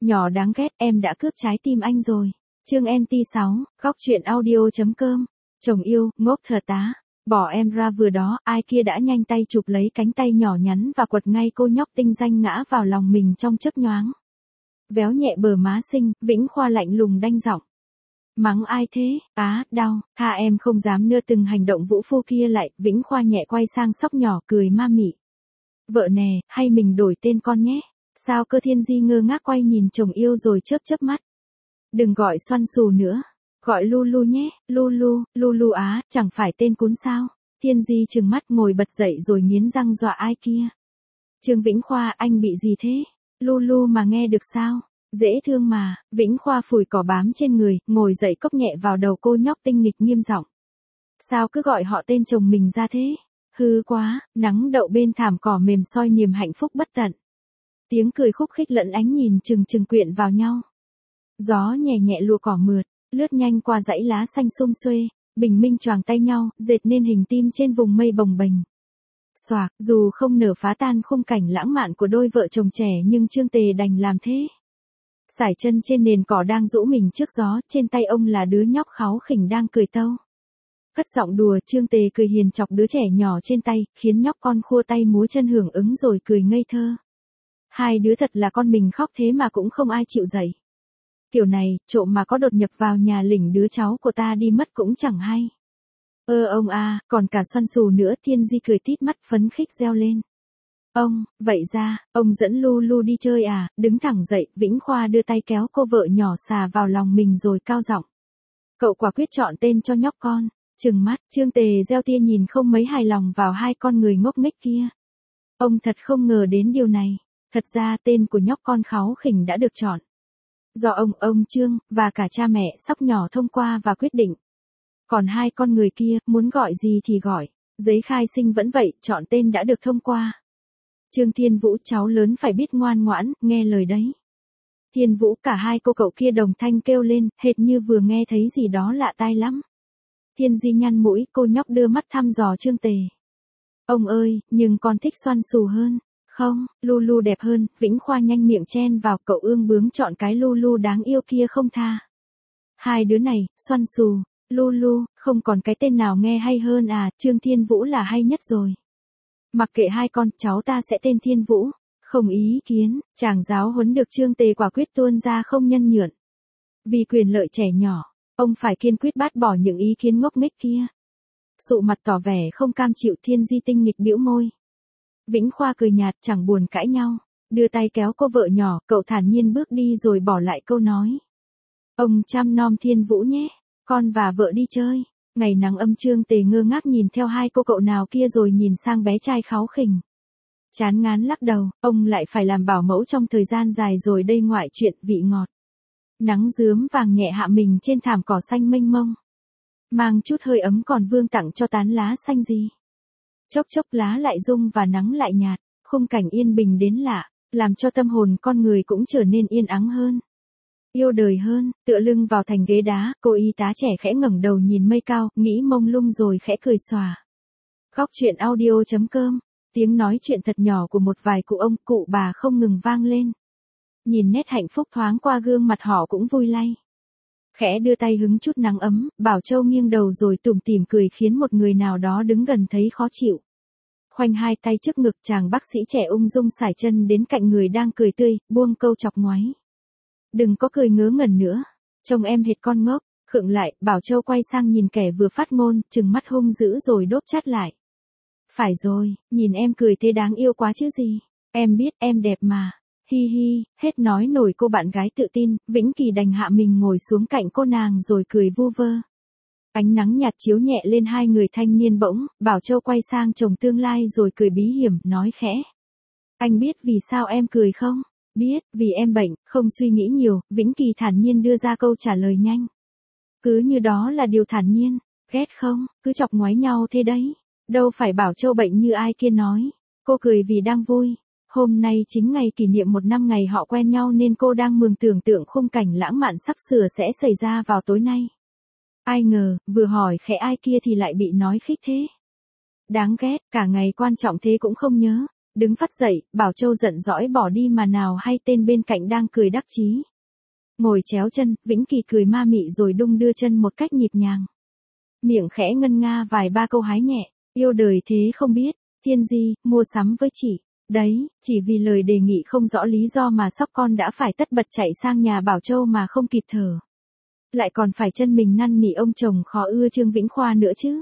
Nhỏ đáng ghét, em đã cướp trái tim anh rồi. Chương NT6, góc truyện audio.com. Chồng yêu, ngốc thờ tá. Bỏ em ra vừa đó, ai kia đã nhanh tay chụp lấy cánh tay nhỏ nhắn và quật ngay cô nhóc tinh danh ngã vào lòng mình trong chớp nhoáng. Véo nhẹ bờ má xinh, Vĩnh Khoa lạnh lùng đanh giọng. Mắng ai thế, đau, tha em không dám nưa từng hành động vũ phu kia lại, Vĩnh Khoa nhẹ quay sang Sóc nhỏ cười ma mị. Vợ nè, hay mình đổi tên con nhé. Sao Cơ Thiên Di ngơ ngác quay nhìn chồng yêu rồi chớp chớp mắt. Đừng gọi Xoăn Xù nữa, gọi Lulu nhé, Lulu chẳng phải tên cún sao. Thiên Di trừng mắt ngồi bật dậy rồi nghiến răng dọa ai kia. Trương Vĩnh Khoa, anh bị gì thế? Lulu mà nghe được sao? Dễ thương mà. Vĩnh Khoa phủi cỏ bám trên người, ngồi dậy cốc nhẹ vào đầu cô nhóc tinh nghịch nghiêm giọng. Sao cứ gọi họ tên chồng mình ra thế? Hư quá, nắng đậu bên thảm cỏ mềm soi niềm hạnh phúc bất tận. Tiếng cười khúc khích lẫn ánh nhìn chừng quyện vào nhau. Gió nhẹ nhẹ lùa cỏ mượt, lướt nhanh qua dãy lá xanh sum xuê, bình minh choàng tay nhau, dệt nên hình tim trên vùng mây bồng bềnh. Xoạc, dù không nở phá tan khung cảnh lãng mạn của đôi vợ chồng trẻ nhưng Trương Tề đành làm thế. Sải chân trên nền cỏ đang rũ mình trước gió, trên tay ông là đứa nhóc kháu khỉnh đang cười tâu. Cất giọng đùa, Trương Tề cười hiền chọc đứa trẻ nhỏ trên tay, khiến nhóc con khua tay múa chân hưởng ứng rồi cười ngây thơ. Hai đứa thật là con mình khóc thế mà cũng không ai chịu dậy. Kiểu này, trộm mà có đột nhập vào nhà lỉnh đứa cháu của ta đi mất cũng chẳng hay. Ông còn cả Xoăn Xù nữa. Thiên Di cười tít mắt phấn khích reo lên. Ông, vậy ra, ông dẫn Lulu đi chơi à? Đứng thẳng dậy, Vĩnh Khoa đưa tay kéo cô vợ nhỏ xà vào lòng mình rồi cao giọng. Cậu quả quyết chọn tên cho nhóc con. Trừng mắt, Trương Tề gieo tia nhìn không mấy hài lòng vào hai con người ngốc nghếch kia. Ông thật không ngờ đến điều này. Thật ra tên của nhóc con kháu khỉnh đã được chọn. Do ông Trương, và cả cha mẹ Sóc nhỏ thông qua và quyết định. Còn hai con người kia, muốn gọi gì thì gọi. Giấy khai sinh vẫn vậy, chọn tên đã được thông qua. Trương Thiên Vũ, cháu lớn phải biết ngoan ngoãn, nghe lời đấy. Thiên Vũ, cả hai cô cậu kia đồng thanh kêu lên, hệt như vừa nghe thấy gì đó lạ tai lắm. Thiên Di nhăn mũi, cô nhóc đưa mắt thăm dò Trương Tề. Ông ơi, nhưng con thích Xoăn Xù hơn. Không, Lulu đẹp hơn. Vĩnh Khoa nhanh miệng chen vào, cậu ương bướng chọn cái Lulu đáng yêu kia không tha. Hai đứa này, Xoăn Xù, Lulu, không còn cái tên nào nghe hay hơn à? Trương Thiên Vũ là hay nhất rồi. Mặc kệ hai con, cháu ta sẽ tên Thiên Vũ. Không ý kiến, chàng giáo huấn được Trương Tề quả quyết tuôn ra không nhân nhượng. Vì quyền lợi trẻ nhỏ, ông phải kiên quyết bác bỏ những ý kiến ngốc nghếch kia. Sụ mặt tỏ vẻ không cam chịu. Thiên Di tinh nghịch bĩu môi. Vĩnh Khoa cười nhạt, chẳng buồn cãi nhau, đưa tay kéo cô vợ nhỏ, cậu thản nhiên bước đi rồi bỏ lại câu nói. Ông chăm nom Thiên Vũ nhé, con và vợ đi chơi. Ngày nắng âm. Trương Tề ngơ ngác nhìn theo hai cô cậu nào kia rồi nhìn sang bé trai kháu khỉnh. Chán ngán lắc đầu, ông lại phải làm bảo mẫu trong thời gian dài rồi đây, ngoại chuyện vị ngọt. Nắng rướm vàng nhẹ hạ mình trên thảm cỏ xanh mênh mông. Mang chút hơi ấm còn vương tặng cho tán lá xanh gì. Chốc chốc lá lại rung và nắng lại nhạt, khung cảnh yên bình đến lạ, làm cho tâm hồn con người cũng trở nên yên ắng hơn. Yêu đời hơn, tựa lưng vào thành ghế đá, cô y tá trẻ khẽ ngẩng đầu nhìn mây cao, nghĩ mông lung rồi khẽ cười xòa. Góc truyện audio.com, tiếng nói chuyện thật nhỏ của một vài cụ ông, cụ bà không ngừng vang lên. Nhìn nét hạnh phúc thoáng qua gương mặt họ cũng vui lay. Khẽ đưa tay hứng chút nắng ấm, Bảo Châu nghiêng đầu rồi tủm tỉm cười khiến một người nào đó đứng gần thấy khó chịu. Khoanh hai tay trước ngực, chàng bác sĩ trẻ ung dung sải chân đến cạnh người đang cười tươi, buông câu chọc ngoáy. Đừng có cười ngớ ngẩn nữa, trông em hệt con ngốc. Khựng lại, Bảo Châu quay sang nhìn kẻ vừa phát ngôn, trừng mắt hung dữ rồi đốp chát lại. Phải rồi, nhìn em cười thế đáng yêu quá chứ gì. Em biết em đẹp mà. Hi hi, hết nói nổi cô bạn gái tự tin. Vĩnh Kỳ đành hạ mình ngồi xuống cạnh cô nàng rồi cười vu vơ. Ánh nắng nhạt chiếu nhẹ lên hai người thanh niên bỗng, Bảo Châu quay sang chồng tương lai rồi cười bí hiểm, nói khẽ. Anh biết vì sao em cười không? Biết, vì em bệnh, không suy nghĩ nhiều. Vĩnh Kỳ thản nhiên đưa ra câu trả lời nhanh. Cứ như đó là điều thản nhiên, ghét không, cứ chọc ngoáy nhau thế đấy. Đâu phải Bảo Châu bệnh như ai kia nói. Cô cười vì đang vui. Hôm nay chính ngày kỷ niệm 1 năm ngày họ quen nhau nên cô đang mường tưởng tượng khung cảnh lãng mạn sắp sửa sẽ xảy ra vào tối nay. Ai ngờ, vừa hỏi khẽ ai kia thì lại bị nói khích thế. Đáng ghét, cả ngày quan trọng thế cũng không nhớ. Đứng phắt dậy, Bảo Châu giận dỗi bỏ đi mà nào hay tên bên cạnh đang cười đắc chí. Ngồi chéo chân, Vĩnh Kỳ cười ma mị rồi đung đưa chân một cách nhịp nhàng. Miệng khẽ ngân nga vài ba câu hái nhẹ, yêu đời thế không biết, Thiên Di, mua sắm với chị. Đấy, chỉ vì lời đề nghị không rõ lý do mà sóc con đã phải tất bật chạy sang nhà Bảo Châu mà không kịp thở. Lại còn phải chân mình năn nỉ ông chồng khó ưa Trương Vĩnh Khoa nữa chứ.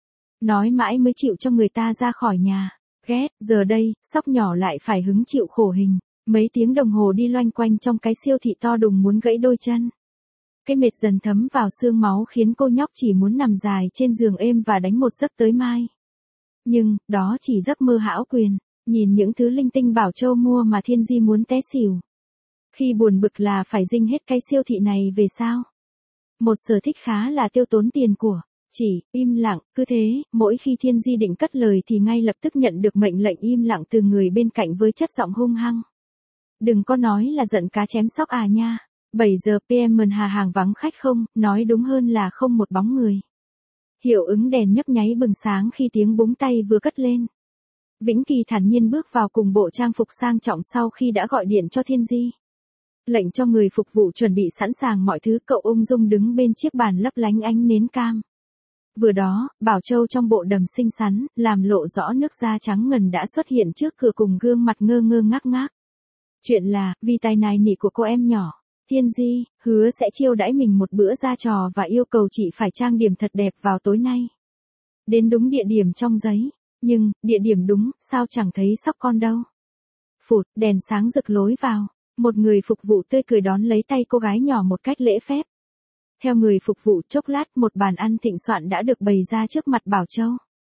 Nói mãi mới chịu cho người ta ra khỏi nhà. Ghét, giờ đây, sóc nhỏ lại phải hứng chịu khổ hình. Mấy tiếng đồng hồ đi loanh quanh trong cái siêu thị to đùng muốn gãy đôi chân. Cái mệt dần thấm vào xương máu khiến cô nhóc chỉ muốn nằm dài trên giường êm và đánh một giấc tới mai. Nhưng, đó chỉ giấc mơ hão quyền. Nhìn những thứ linh tinh Bảo Châu mua mà Thiên Di muốn té xỉu. Khi buồn bực là phải dinh hết cái siêu thị này về sao? Một sở thích khá là tiêu tốn tiền của. Chỉ, im lặng, cứ thế, mỗi khi Thiên Di định cất lời thì ngay lập tức nhận được mệnh lệnh im lặng từ người bên cạnh với chất giọng hung hăng. Đừng có nói là giận cá chém sóc à nha. 7 giờ PM Hà hàng vắng khách không, nói đúng hơn là không một bóng người. Hiệu ứng đèn nhấp nháy bừng sáng khi tiếng búng tay vừa cất lên. Vĩnh Kỳ thản nhiên bước vào cùng bộ trang phục sang trọng sau khi đã gọi điện cho Thiên Di. Lệnh cho người phục vụ chuẩn bị sẵn sàng mọi thứ, cậu ung dung đứng bên chiếc bàn lấp lánh ánh nến cam. Vừa đó, Bảo Châu trong bộ đầm xinh xắn, làm lộ rõ nước da trắng ngần đã xuất hiện trước cửa cùng gương mặt ngơ ngơ ngác ngác. Chuyện là, vì tài nài nỉ của cô em nhỏ, Thiên Di, hứa sẽ chiêu đãi mình một bữa ra trò và yêu cầu chị phải trang điểm thật đẹp vào tối nay. Đến đúng địa điểm trong giấy. Nhưng, địa điểm đúng, sao chẳng thấy sóc con đâu. Phụt, đèn sáng rực lối vào. Một người phục vụ tươi cười đón lấy tay cô gái nhỏ một cách lễ phép. Theo người phục vụ, chốc lát một bàn ăn thịnh soạn đã được bày ra trước mặt Bảo Châu.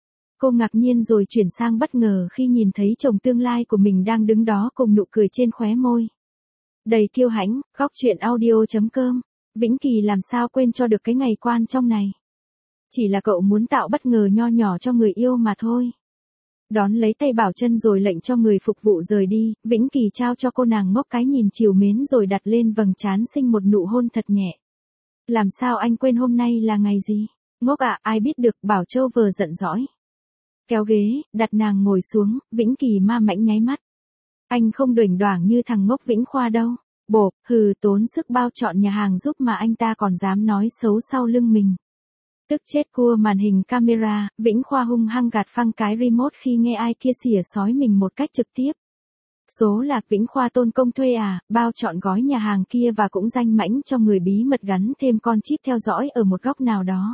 Cô ngạc nhiên rồi chuyển sang bất ngờ khi nhìn thấy chồng tương lai của mình đang đứng đó cùng nụ cười trên khóe môi. Đầy kiêu hãnh, góc truyện audio.com. Vĩnh Kỳ làm sao quên cho được cái ngày quan trọng này. Chỉ là cậu muốn tạo bất ngờ nho nhỏ cho người yêu mà thôi. Đón lấy tay Bảo Chân rồi lệnh cho người phục vụ rời đi, Vĩnh Kỳ trao cho cô nàng ngốc cái nhìn trìu mến rồi đặt lên vầng trán xinh một nụ hôn thật nhẹ. Làm sao anh quên hôm nay là ngày gì? Ngốc à, ai biết được, Bảo Châu vờ giận dỗi. Kéo ghế, đặt nàng ngồi xuống, Vĩnh Kỳ ma mãnh nháy mắt. Anh không đuểnh đoảng như thằng ngốc Vĩnh Khoa đâu. Bộp, hừ, tốn sức bao chọn nhà hàng giúp mà anh ta còn dám nói xấu sau lưng mình. Tức chết cua màn hình camera, Vĩnh Khoa hung hăng gạt phăng cái remote khi nghe ai kia xỉa xói mình một cách trực tiếp. Số lạc Vĩnh Khoa tôn công thuê à, bao chọn gói nhà hàng kia và cũng danh mãnh cho người bí mật gắn thêm con chip theo dõi ở một góc nào đó.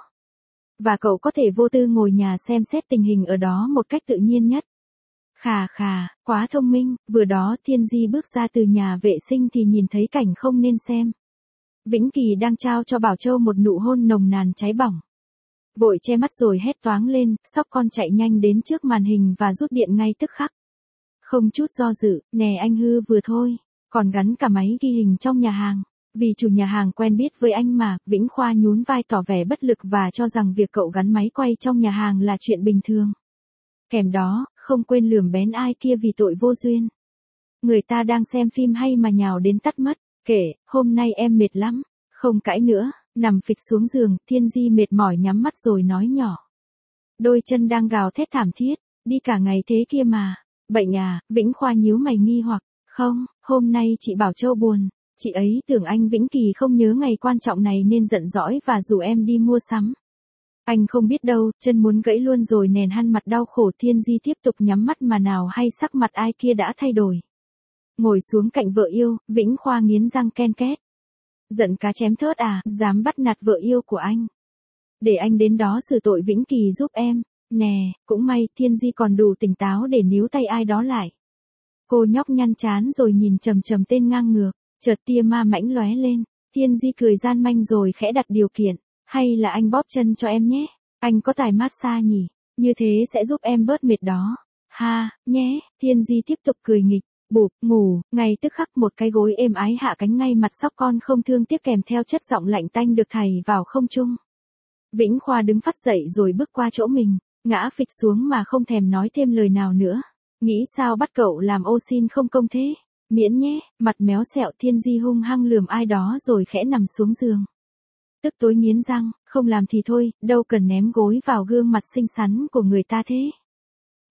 Và cậu có thể vô tư ngồi nhà xem xét tình hình ở đó một cách tự nhiên nhất. Khà khà, quá thông minh, vừa đó Thiên Di bước ra từ nhà vệ sinh thì nhìn thấy cảnh không nên xem. Vĩnh Kỳ đang trao cho Bảo Châu một nụ hôn nồng nàn cháy bỏng. Vội che mắt rồi hét toáng lên, sóc con chạy nhanh đến trước màn hình và rút điện ngay tức khắc. Không chút do dự, nè anh hư vừa thôi, còn gắn cả máy ghi hình trong nhà hàng. Vì chủ nhà hàng quen biết với anh mà, Vĩnh Khoa nhún vai tỏ vẻ bất lực và cho rằng việc cậu gắn máy quay trong nhà hàng là chuyện bình thường. Kèm đó, không quên lườm bén ai kia vì tội vô duyên. Người ta đang xem phim hay mà nhào đến tắt mất, kể, hôm nay em mệt lắm, không cãi nữa. Nằm phịch xuống giường, Thiên Di mệt mỏi nhắm mắt rồi nói nhỏ. Đôi chân đang gào thét thảm thiết, đi cả ngày thế kia mà. Bệnh à, Vĩnh Khoa nhíu mày nghi hoặc. Không, hôm nay chị Bảo Châu buồn. Chị ấy tưởng anh Vĩnh Kỳ không nhớ ngày quan trọng này nên giận dỗi và rủ em đi mua sắm. Anh không biết đâu, chân muốn gãy luôn rồi nèn hăn mặt đau khổ. Thiên Di tiếp tục nhắm mắt mà nào hay sắc mặt ai kia đã thay đổi. Ngồi xuống cạnh vợ yêu, Vĩnh Khoa nghiến răng ken két. Giận cá chém thớt à, dám bắt nạt vợ yêu của anh. Để anh đến đó xử tội Vĩnh Kỳ giúp em. Nè, cũng may Thiên Di còn đủ tỉnh táo để níu tay ai đó lại. Cô nhóc nhăn chán rồi nhìn trầm trầm tên ngang ngược, chợt tia ma mãnh lóe lên. Thiên Di cười gian manh rồi khẽ đặt điều kiện. Hay là anh bóp chân cho em nhé, anh có tài massage nhỉ, như thế sẽ giúp em bớt mệt đó. Ha, nhé, Thiên Di tiếp tục cười nghịch. Bụp, ngủ, ngay tức khắc một cái gối êm ái hạ cánh ngay mặt sóc con không thương tiếc kèm theo chất giọng lạnh tanh được thảy vào không trung. Vĩnh Khoa đứng phắt dậy rồi bước qua chỗ mình, ngã phịch xuống mà không thèm nói thêm lời nào nữa. Nghĩ sao bắt cậu làm ô xin không công thế? Miễn nhé, mặt méo sẹo. Thiên Di hung hăng lườm ai đó rồi khẽ nằm xuống giường. Tức tối nghiến răng, không làm thì thôi, đâu cần ném gối vào gương mặt xinh xắn của người ta thế.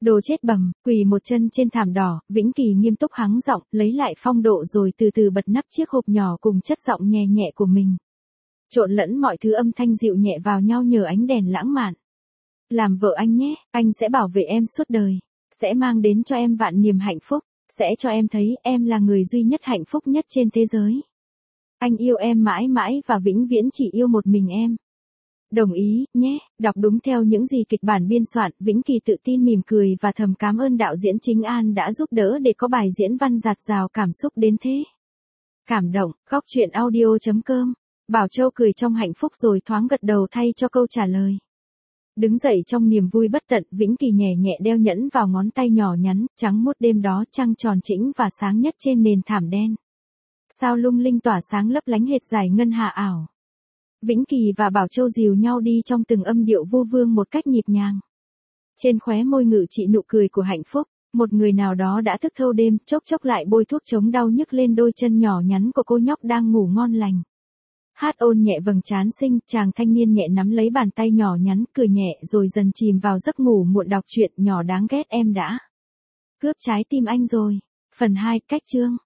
Đồ chết bầm, quỳ một chân trên thảm đỏ, Vĩnh Kỳ nghiêm túc hắng giọng, lấy lại phong độ rồi từ từ bật nắp chiếc hộp nhỏ cùng chất giọng nhẹ nhẹ của mình. Trộn lẫn mọi thứ âm thanh dịu nhẹ vào nhau nhờ ánh đèn lãng mạn. Làm vợ anh nhé, anh sẽ bảo vệ em suốt đời, sẽ mang đến cho em vạn niềm hạnh phúc, sẽ cho em thấy em là người duy nhất hạnh phúc nhất trên thế giới. Anh yêu em mãi mãi và vĩnh viễn chỉ yêu một mình em. Đồng ý, nhé, đọc đúng theo những gì kịch bản biên soạn, Vĩnh Kỳ tự tin mỉm cười và thầm cảm ơn đạo diễn Chính An đã giúp đỡ để có bài diễn văn dạt dào cảm xúc đến thế. Cảm động, góc truyện audio.com. Bảo Châu cười trong hạnh phúc rồi thoáng gật đầu thay cho câu trả lời. Đứng dậy trong niềm vui bất tận, Vĩnh Kỳ nhẹ nhẹ đeo nhẫn vào ngón tay nhỏ nhắn, trắng muốt đêm đó trăng tròn trĩnh và sáng nhất trên nền thảm đen. Sao lung linh tỏa sáng lấp lánh hệt dải ngân hà ảo. Vĩnh Kỳ và Bảo Châu dìu nhau đi trong từng âm điệu vu vương một cách nhịp nhàng. Trên khóe môi ngự trị nụ cười của hạnh phúc, một người nào đó đã thức thâu đêm, chốc chốc lại bôi thuốc chống đau nhức lên đôi chân nhỏ nhắn của cô nhóc đang ngủ ngon lành. Hát ôn nhẹ vầng trán xinh, chàng thanh niên nhẹ nắm lấy bàn tay nhỏ nhắn, cười nhẹ rồi dần chìm vào giấc ngủ muộn. Đọc truyện nhỏ đáng ghét em đã cướp trái tim anh rồi. Phần 2, cách chương.